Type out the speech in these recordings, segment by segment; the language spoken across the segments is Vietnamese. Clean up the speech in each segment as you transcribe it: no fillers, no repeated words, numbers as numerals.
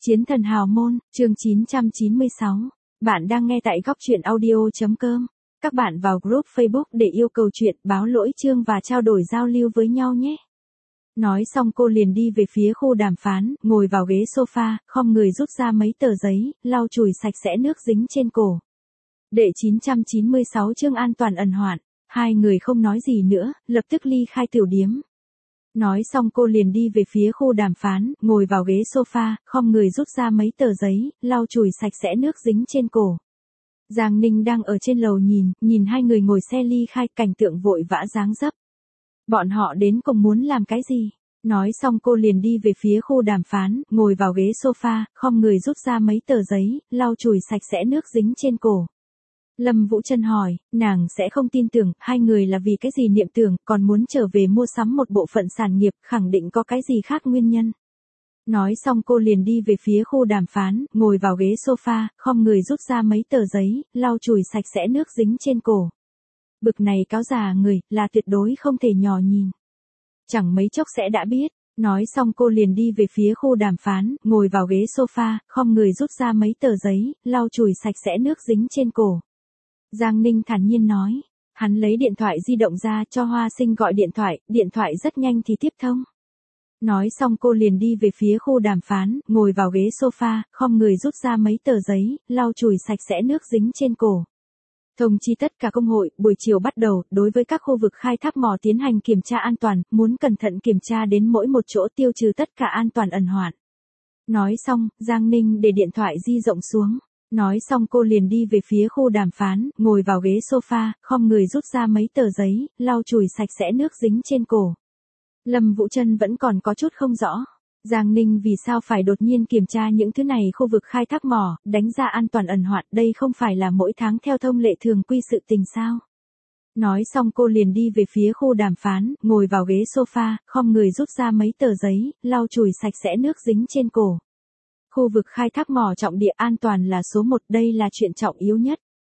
Chiến thần hào môn, chương 996. Bạn đang nghe tại góc truyện audio.com. Các bạn vào group Facebook để yêu cầu chuyện, báo lỗi chương và trao đổi giao lưu với nhau nhé. Nói xong cô liền đi về phía khu đàm phán, ngồi vào ghế sofa, khom người rút ra mấy tờ giấy, lau chùi sạch sẽ nước dính trên cổ. Đệ 996 chương an toàn ẩn hoạn. Hai người không nói gì nữa, lập tức ly khai tiểu điếm. Nói xong cô liền đi về phía khu đàm phán, ngồi vào ghế sofa, khom người rút ra mấy tờ giấy, lau chùi sạch sẽ nước dính trên cổ. Giang Ninh đang ở trên lầu nhìn hai người ngồi xe ly khai, cảnh tượng vội vã dáng dấp. Bọn họ đến cùng muốn làm cái gì? Nói xong cô liền đi về phía khu đàm phán, ngồi vào ghế sofa, khom người rút ra mấy tờ giấy, lau chùi sạch sẽ nước dính trên cổ. Lâm Vũ Trân hỏi, nàng sẽ không tin tưởng, hai người là vì cái gì niệm tưởng, còn muốn trở về mua sắm một bộ phận sản nghiệp, khẳng định có cái gì khác nguyên nhân. Nói xong cô liền đi về phía khu đàm phán, ngồi vào ghế sofa, khom người rút ra mấy tờ giấy, lau chùi sạch sẽ nước dính trên cổ. Bực này cáo già người, là tuyệt đối không thể nhò nhìn. Chẳng mấy chốc sẽ đã biết. Nói xong cô liền đi về phía khu đàm phán, ngồi vào ghế sofa, khom người rút ra mấy tờ giấy, lau chùi sạch sẽ nước dính trên cổ. Giang Ninh thản nhiên nói. Hắn lấy điện thoại di động ra cho Hoa Sinh gọi điện thoại rất nhanh thì tiếp thông. Nói xong cô liền đi về phía khu đàm phán, ngồi vào ghế sofa, khom người rút ra mấy tờ giấy, lau chùi sạch sẽ nước dính trên cổ. Thông chi tất cả công hội, buổi chiều bắt đầu, đối với các khu vực khai thác mỏ tiến hành kiểm tra an toàn, muốn cẩn thận kiểm tra đến mỗi một chỗ tiêu trừ tất cả an toàn ẩn hoạn. Nói xong, Giang Ninh để điện thoại di động xuống. Nói xong cô liền đi về phía khu đàm phán, ngồi vào ghế sofa, khom người rút ra mấy tờ giấy, lau chùi sạch sẽ nước dính trên cổ. Lâm Vũ Trân vẫn còn có chút không rõ. Giang Ninh vì sao phải đột nhiên kiểm tra những thứ này khu vực khai thác mỏ, đánh ra an toàn ẩn hoạn, đây không phải là mỗi tháng theo thông lệ thường quy sự tình sao? Nói xong cô liền đi về phía khu đàm phán, ngồi vào ghế sofa, khom người rút ra mấy tờ giấy, lau chùi sạch sẽ nước dính trên cổ. Khu vực khai thác mỏ trọng địa an toàn là số 1, đây là chuyện trọng yếu nhất.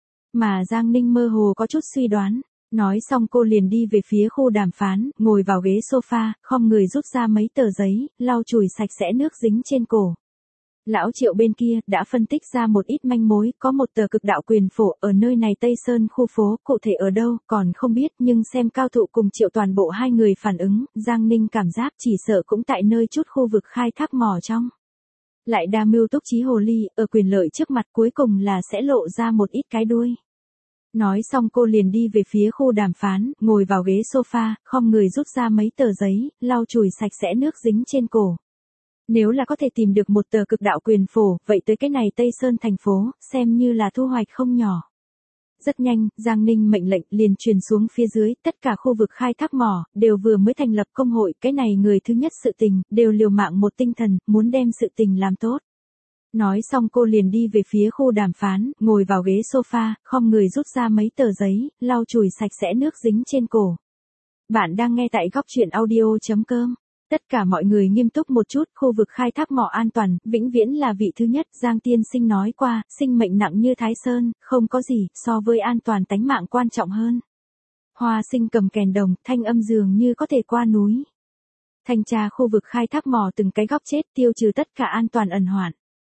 Mà Giang Ninh mơ hồ có chút suy đoán. Nói xong cô liền đi về phía khu đàm phán, ngồi vào ghế sofa, khom người rút ra mấy tờ giấy, lau chùi sạch sẽ nước dính trên cổ. Lão Triệu bên kia đã phân tích ra một ít manh mối, có một tờ cực đạo quyền phổ ở nơi này Tây Sơn khu phố, cụ thể ở đâu còn không biết, nhưng xem Cao Thụ cùng Triệu toàn bộ hai người phản ứng, Giang Ninh cảm giác chỉ sợ cũng tại nơi chút khu vực khai thác mỏ trong. Lại đa mưu túc trí hồ ly, ở quyền lợi trước mặt cuối cùng là sẽ lộ ra một ít cái đuôi. Nói xong cô liền đi về phía khu đàm phán, ngồi vào ghế sofa, khom người rút ra mấy tờ giấy, lau chùi sạch sẽ nước dính trên cổ. Nếu là có thể tìm được một tờ cực đạo quyền phổ, vậy tới cái này Tây Sơn thành phố, xem như là thu hoạch không nhỏ. Rất nhanh, Giang Ninh mệnh lệnh liền truyền xuống phía dưới, tất cả khu vực khai thác mỏ, đều vừa mới thành lập công hội, cái này người thứ nhất sự tình, đều liều mạng một tinh thần, muốn đem sự tình làm tốt. Nói xong cô liền đi về phía khu đàm phán, ngồi vào ghế sofa, khom người rút ra mấy tờ giấy, lau chùi sạch sẽ nước dính trên cổ. Bạn đang nghe tại góc truyện audio.com. Tất cả mọi người nghiêm túc một chút, khu vực khai thác mỏ an toàn, vĩnh viễn là vị thứ nhất, Giang Tiên Sinh nói qua, sinh mệnh nặng như Thái Sơn, không có gì, so với an toàn tánh mạng quan trọng hơn. Hoa Sinh cầm kèn đồng, thanh âm dường như có thể qua núi. Thanh tra khu vực khai thác mỏ từng cái góc chết, tiêu trừ tất cả an toàn ẩn hoạn.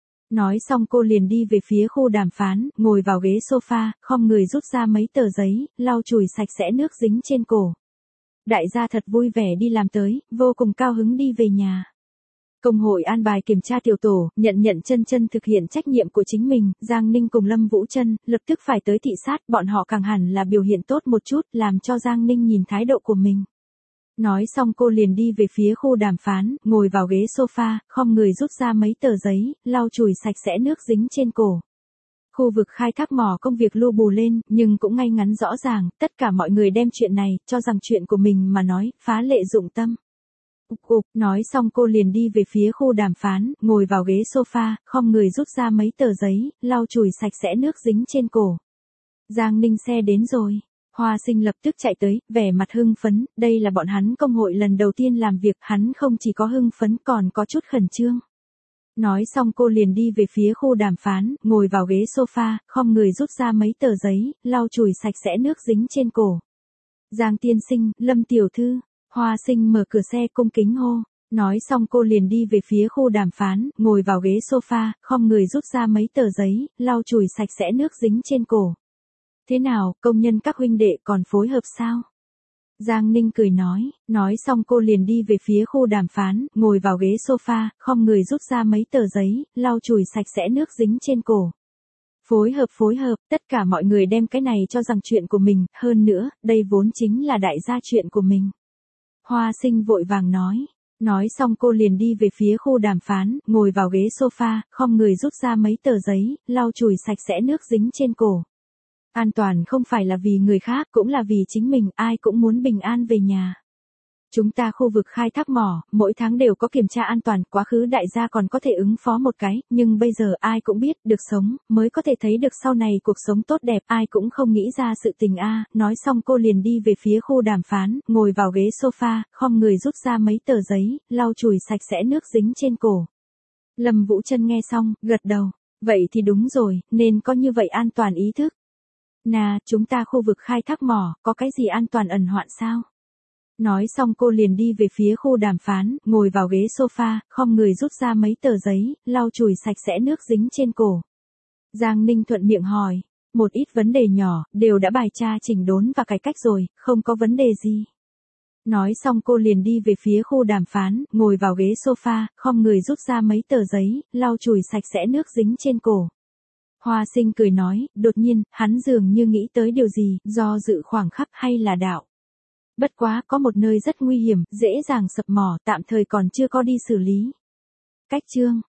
Nói xong cô liền đi về phía khu đàm phán, ngồi vào ghế sofa, khom người rút ra mấy tờ giấy, lau chùi sạch sẽ nước dính trên cổ. Đại gia thật vui vẻ đi làm tới, vô cùng cao hứng đi về nhà. Công hội an bài kiểm tra tiểu tổ, nhận chân thực hiện trách nhiệm của chính mình, Giang Ninh cùng Lâm Vũ Trân, lập tức phải tới thị sát, bọn họ càng hẳn là biểu hiện tốt một chút, làm cho Giang Ninh nhìn thái độ của mình. Nói xong cô liền đi về phía khu đàm phán, ngồi vào ghế sofa, khom người rút ra mấy tờ giấy, lau chùi sạch sẽ nước dính trên cổ. Khu vực khai thác mỏ công việc lu bù lên, nhưng cũng ngay ngắn rõ ràng, tất cả mọi người đem chuyện này, cho rằng chuyện của mình mà nói, phá lệ dụng tâm. Nói xong cô liền đi về phía khu đàm phán, ngồi vào ghế sofa, khom người rút ra mấy tờ giấy, lau chùi sạch sẽ nước dính trên cổ. Giang Ninh xe đến rồi. Hoa Sinh lập tức chạy tới, vẻ mặt hưng phấn, đây là bọn hắn công hội lần đầu tiên làm việc, hắn không chỉ có hưng phấn còn có chút khẩn trương. Nói xong cô liền đi về phía khu đàm phán, ngồi vào ghế sofa, khom người rút ra mấy tờ giấy, lau chùi sạch sẽ nước dính trên cổ. Giang Tiên Sinh, Lâm Tiểu Thư, Hoa Sinh mở cửa xe cung kính hô. Nói xong cô liền đi về phía khu đàm phán, ngồi vào ghế sofa, khom người rút ra mấy tờ giấy, lau chùi sạch sẽ nước dính trên cổ. Thế nào, công nhân các huynh đệ còn phối hợp sao? Giang Ninh cười nói xong cô liền đi về phía khu đàm phán, ngồi vào ghế sofa, khom người rút ra mấy tờ giấy, lau chùi sạch sẽ nước dính trên cổ. Phối hợp, tất cả mọi người đem cái này cho rằng chuyện của mình, hơn nữa, đây vốn chính là đại gia chuyện của mình. Hoa Sinh vội vàng nói xong cô liền đi về phía khu đàm phán, ngồi vào ghế sofa, khom người rút ra mấy tờ giấy, lau chùi sạch sẽ nước dính trên cổ. An toàn không phải là vì người khác, cũng là vì chính mình, ai cũng muốn bình an về nhà. Chúng ta khu vực khai thác mỏ, mỗi tháng đều có kiểm tra an toàn, quá khứ đại gia còn có thể ứng phó một cái, nhưng bây giờ ai cũng biết, được sống, mới có thể thấy được sau này cuộc sống tốt đẹp, ai cũng không nghĩ ra sự tình a. Nói xong cô liền đi về phía khu đàm phán, ngồi vào ghế sofa, khom người rút ra mấy tờ giấy, lau chùi sạch sẽ nước dính trên cổ. Lâm Vũ Trân nghe xong, gật đầu, vậy thì đúng rồi, nên có như vậy an toàn ý thức. Chúng ta khu vực khai thác mỏ, có cái gì an toàn ẩn hoạn sao? Nói xong cô liền đi về phía khu đàm phán, ngồi vào ghế sofa, khom người rút ra mấy tờ giấy, lau chùi sạch sẽ nước dính trên cổ. Giang Ninh thuận miệng hỏi, một ít vấn đề nhỏ, đều đã bài tra chỉnh đốn và cải cách rồi, không có vấn đề gì. Nói xong cô liền đi về phía khu đàm phán, ngồi vào ghế sofa, khom người rút ra mấy tờ giấy, lau chùi sạch sẽ nước dính trên cổ. Hoa Sinh cười nói, đột nhiên, hắn dường như nghĩ tới điều gì, do dự khoảng khắc hay là đạo. Bất quá, có một nơi rất nguy hiểm, dễ dàng sập mỏ, tạm thời còn chưa có đi xử lý. Cách chương